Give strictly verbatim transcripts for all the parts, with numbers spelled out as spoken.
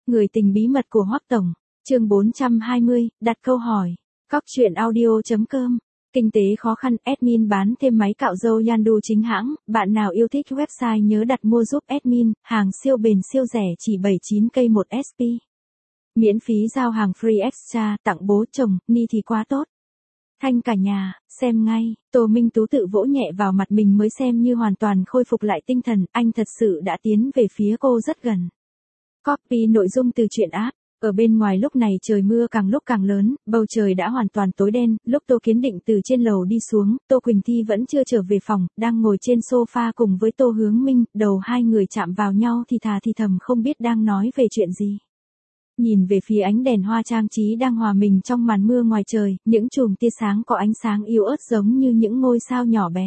Người tình bí mật của Hoắc Tổng, chương bốn trăm hai mươi, đặt câu hỏi. Cóc truyện audio chấm com. Kinh tế khó khăn, admin bán thêm máy cạo râu Yandu chính hãng, bạn nào yêu thích website nhớ đặt mua giúp admin, hàng siêu bền siêu rẻ chỉ bảy mươi chín k một ét pê. Miễn phí giao hàng free extra, tặng bố chồng, ni thì quá tốt. Thanh cả nhà, xem ngay, Tô Minh Tú tự vỗ nhẹ vào mặt mình mới xem như hoàn toàn khôi phục lại tinh thần, anh thật sự đã tiến về phía cô rất gần. Copy nội dung từ truyện app. Ở bên ngoài lúc này trời mưa càng lúc càng lớn, bầu trời đã hoàn toàn tối đen, lúc Tô Kiến Định từ trên lầu đi xuống, Tô Quỳnh Thi vẫn chưa trở về phòng, đang ngồi trên sofa cùng với Tô Hướng Minh, đầu hai người chạm vào nhau thì thà thì thầm không biết đang nói về chuyện gì. Nhìn về phía ánh đèn hoa trang trí đang hòa mình trong màn mưa ngoài trời, những chùm tia sáng có ánh sáng yếu ớt giống như những ngôi sao nhỏ bé.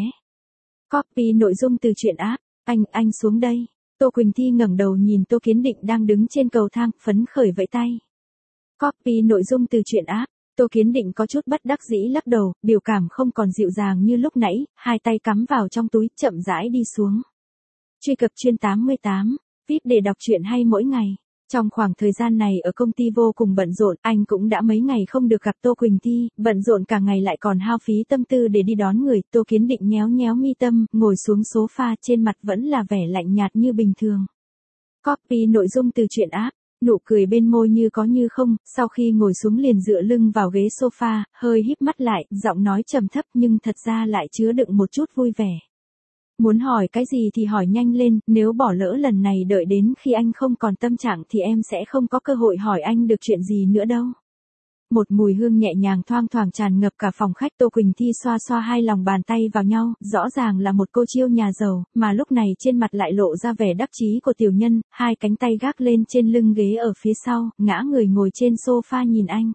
Copy nội dung từ truyện app. Anh, anh xuống đây. Tô Quỳnh Thi ngẩng đầu nhìn Tô Kiến Định đang đứng trên cầu thang, phấn khởi vẫy tay. Copy nội dung từ truyện app. Tô Kiến Định có chút bất đắc dĩ lắc đầu, biểu cảm không còn dịu dàng như lúc nãy, hai tay cắm vào trong túi, chậm rãi đi xuống. Truy cập chuyên tám mươi tám, vê i pê để đọc truyện hay mỗi ngày. Trong khoảng thời gian này ở công ty vô cùng bận rộn, anh cũng đã mấy ngày không được gặp Tô Quỳnh Thi, bận rộn cả ngày lại còn hao phí tâm tư để đi đón người. Tô Kiến Định nhéo nhéo mi tâm, ngồi xuống sofa, trên mặt vẫn là vẻ lạnh nhạt như bình thường. Copy nội dung từ truyện app. Nụ cười bên môi như có như không, sau khi ngồi xuống liền dựa lưng vào ghế sofa, hơi híp mắt lại, giọng nói trầm thấp nhưng thật ra lại chứa đựng một chút vui vẻ. Muốn hỏi cái gì thì hỏi nhanh lên, nếu bỏ lỡ lần này đợi đến khi anh không còn tâm trạng thì em sẽ không có cơ hội hỏi anh được chuyện gì nữa đâu. Một mùi hương nhẹ nhàng thoang thoảng tràn ngập cả phòng khách. Tô Quỳnh Thi xoa xoa hai lòng bàn tay vào nhau, rõ ràng là một cô chiêu nhà giàu, mà lúc này trên mặt lại lộ ra vẻ đắc chí của tiểu nhân, hai cánh tay gác lên trên lưng ghế ở phía sau, ngã người ngồi trên sofa nhìn anh.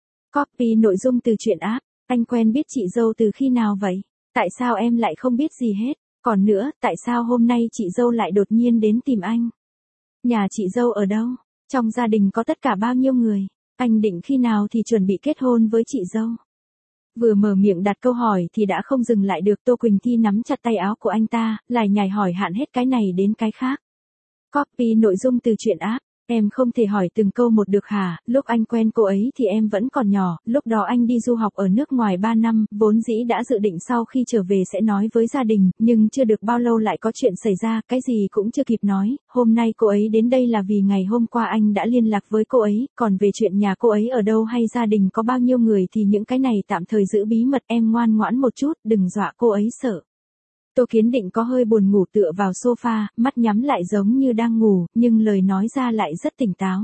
Copy nội dung từ truyện app. Anh quen biết chị dâu từ khi nào vậy? Tại sao em lại không biết gì hết? Còn nữa, tại sao hôm nay chị dâu lại đột nhiên đến tìm anh? Nhà chị dâu ở đâu? Trong gia đình có tất cả bao nhiêu người? Anh định khi nào thì chuẩn bị kết hôn với chị dâu? Vừa mở miệng đặt câu hỏi thì đã không dừng lại được. Tô Quỳnh Thi nắm chặt tay áo của anh ta, lải nhải hỏi hạn hết cái này đến cái khác. Copy nội dung từ truyện app. Em không thể hỏi từng câu một được hả? Lúc anh quen cô ấy thì em vẫn còn nhỏ, lúc đó anh đi du học ở nước ngoài ba năm, vốn dĩ đã dự định sau khi trở về sẽ nói với gia đình, nhưng chưa được bao lâu lại có chuyện xảy ra, cái gì cũng chưa kịp nói. Hôm nay cô ấy đến đây là vì ngày hôm qua anh đã liên lạc với cô ấy, còn về chuyện nhà cô ấy ở đâu hay gia đình có bao nhiêu người thì những cái này tạm thời giữ bí mật, em ngoan ngoãn một chút, đừng dọa cô ấy sợ. Tô Kiến Định có hơi buồn ngủ tựa vào sofa, mắt nhắm lại giống như đang ngủ, nhưng lời nói ra lại rất tỉnh táo.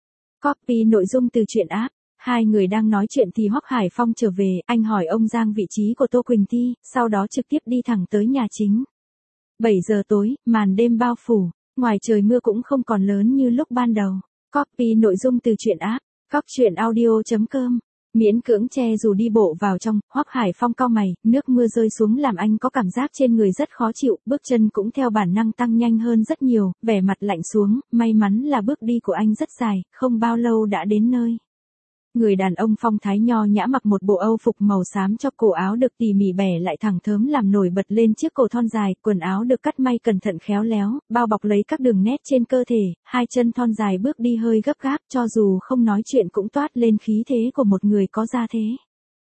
Copy nội dung từ truyện app. Hai người đang nói chuyện thì Hoắc Hải Phong trở về, anh hỏi ông Giang vị trí của Tô Quỳnh Thi, sau đó trực tiếp đi thẳng tới nhà chính. bảy giờ tối, màn đêm bao phủ, ngoài trời mưa cũng không còn lớn như lúc ban đầu. Copy nội dung từ truyện app. Cóc truyện audio chấm com. Miễn cưỡng che dù đi bộ vào trong, Hoắc Hải Phong cau mày, nước mưa rơi xuống làm anh có cảm giác trên người rất khó chịu, bước chân cũng theo bản năng tăng nhanh hơn rất nhiều, vẻ mặt lạnh xuống, may mắn là bước đi của anh rất dài, không bao lâu đã đến nơi. Người đàn ông phong thái nho nhã mặc một bộ âu phục màu xám cho cổ áo được tỉ mỉ bẻ lại thẳng thớm làm nổi bật lên chiếc cổ thon dài, quần áo được cắt may cẩn thận khéo léo, bao bọc lấy các đường nét trên cơ thể, hai chân thon dài bước đi hơi gấp gáp, cho dù không nói chuyện cũng toát lên khí thế của một người có gia thế.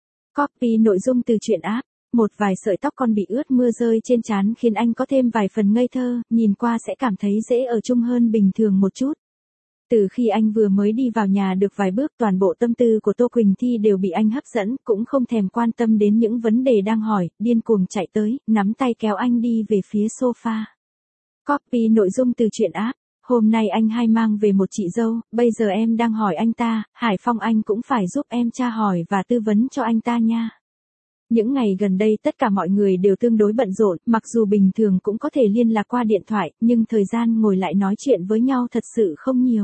Copy nội dung từ truyện app. Một vài sợi tóc con bị ướt mưa rơi trên trán khiến anh có thêm vài phần ngây thơ, nhìn qua sẽ cảm thấy dễ ở chung hơn bình thường một chút. Từ khi anh vừa mới đi vào nhà được vài bước, toàn bộ tâm tư của Tô Quỳnh Thi đều bị anh hấp dẫn, cũng không thèm quan tâm đến những vấn đề đang hỏi, điên cuồng chạy tới, nắm tay kéo anh đi về phía sofa. Copy nội dung từ truyện app. Hôm nay anh hay mang về một chị dâu, bây giờ em đang hỏi anh ta, Hải Phong anh cũng phải giúp em tra hỏi và tư vấn cho anh ta nha. Những ngày gần đây tất cả mọi người đều tương đối bận rộn, mặc dù bình thường cũng có thể liên lạc qua điện thoại, nhưng thời gian ngồi lại nói chuyện với nhau thật sự không nhiều.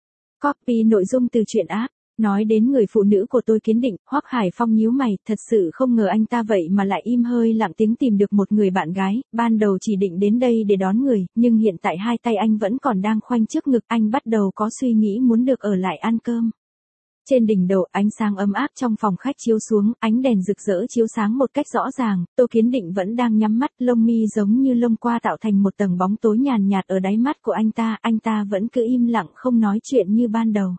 Copy nội dung từ truyện app. Nói đến người phụ nữ của Tô Kiến Định, Hoắc Hải Phong nhíu mày, thật sự không ngờ anh ta vậy mà lại im hơi lặng tiếng tìm được một người bạn gái, ban đầu chỉ định đến đây để đón người, nhưng hiện tại hai tay anh vẫn còn đang khoanh trước ngực, anh bắt đầu có suy nghĩ muốn được ở lại ăn cơm. Trên đỉnh đầu ánh sáng ấm áp trong phòng khách chiếu xuống, ánh đèn rực rỡ chiếu sáng một cách rõ ràng, Tô Kiến Định vẫn đang nhắm mắt, lông mi giống như lông qua tạo thành một tầng bóng tối nhàn nhạt ở đáy mắt của anh ta, anh ta vẫn cứ im lặng không nói chuyện như ban đầu.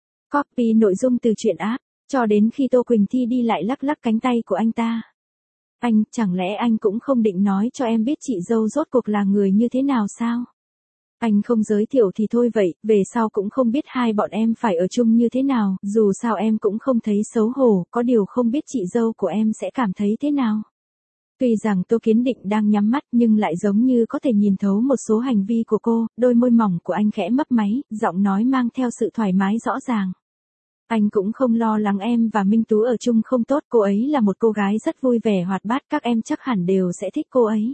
Copy nội dung từ truyện app, cho đến khi Tô Quỳnh Thi đi lại lắc lắc cánh tay của anh ta. Anh, chẳng lẽ anh cũng không định nói cho em biết chị dâu rốt cuộc là người như thế nào sao? Anh không giới thiệu thì thôi vậy, về sau cũng không biết hai bọn em phải ở chung như thế nào, dù sao em cũng không thấy xấu hổ, có điều không biết chị dâu của em sẽ cảm thấy thế nào. Tuy rằng Tô Kiến Định đang nhắm mắt nhưng lại giống như có thể nhìn thấu một số hành vi của cô, đôi môi mỏng của anh khẽ mấp máy, giọng nói mang theo sự thoải mái rõ ràng. Anh cũng không lo lắng em và Minh Tú ở chung không tốt, cô ấy là một cô gái rất vui vẻ hoạt bát, các em chắc hẳn đều sẽ thích cô ấy.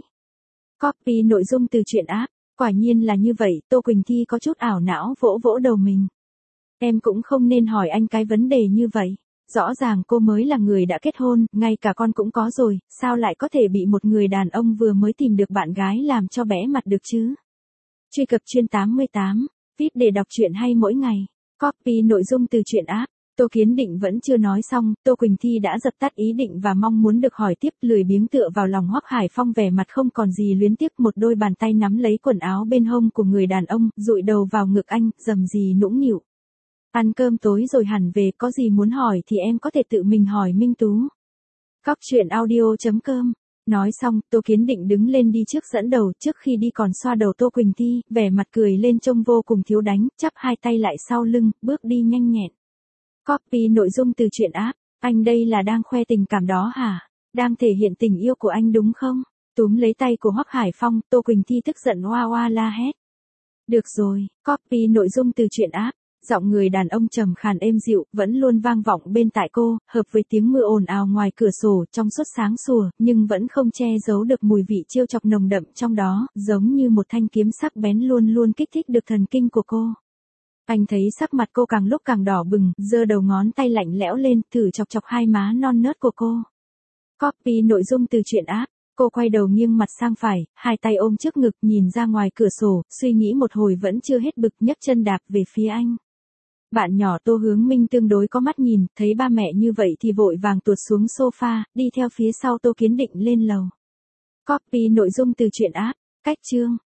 Copy nội dung từ truyện app. Quả nhiên là như vậy, Tô Quỳnh Thi có chút ảo não vỗ vỗ đầu mình. Em cũng không nên hỏi anh cái vấn đề như vậy. Rõ ràng cô mới là người đã kết hôn, ngay cả con cũng có rồi, sao lại có thể bị một người đàn ông vừa mới tìm được bạn gái làm cho bẽ mặt được chứ? Truy cập chuyên tám mươi tám, vê i pê để đọc truyện hay mỗi ngày. Copy nội dung từ truyện app. Tô Kiến Định vẫn chưa nói xong, Tô Quỳnh Thi đã dập tắt ý định và mong muốn được hỏi tiếp, lười biếng tựa vào lòng Hoắc Hải Phong vẻ mặt không còn gì luyến tiếc, một đôi bàn tay nắm lấy quần áo bên hông của người đàn ông, dụi đầu vào ngực anh, rầm rì nũng nịu. Ăn cơm tối rồi hẳn về, có gì muốn hỏi thì em có thể tự mình hỏi Minh Tú. Cóc truyện audio chấm com. Nói xong, Tô Kiến Định đứng lên đi trước dẫn đầu, trước khi đi còn xoa đầu Tô Quỳnh Thi, vẻ mặt cười lên trông vô cùng thiếu đánh, chắp hai tay lại sau lưng, bước đi nhanh nhẹn. Copy nội dung từ truyện app. Anh đây là đang khoe tình cảm đó hả? Đang thể hiện tình yêu của anh đúng không? Túm lấy tay của Hoắc Hải Phong, Tô Quỳnh Thi tức giận oa oa la hét. Được rồi, copy nội dung từ truyện app. Giọng người đàn ông trầm khàn êm dịu, vẫn luôn vang vọng bên tai cô, hợp với tiếng mưa ồn ào ngoài cửa sổ trong suốt sáng sủa, nhưng vẫn không che giấu được mùi vị trêu chọc nồng đậm trong đó, giống như một thanh kiếm sắc bén luôn luôn kích thích được thần kinh của cô. Anh thấy sắc mặt cô càng lúc càng đỏ bừng, giơ đầu ngón tay lạnh lẽo lên, thử chọc chọc hai má non nớt của cô. Copy nội dung từ truyện app. Cô quay đầu nghiêng mặt sang phải, hai tay ôm trước ngực nhìn ra ngoài cửa sổ, suy nghĩ một hồi vẫn chưa hết bực, nhấc chân đạp về phía anh. Bạn nhỏ Tô Hướng Minh tương đối có mắt nhìn, thấy ba mẹ như vậy thì vội vàng tuột xuống sofa, đi theo phía sau Tô Kiến Định lên lầu. Copy nội dung từ truyện app. Cách chương.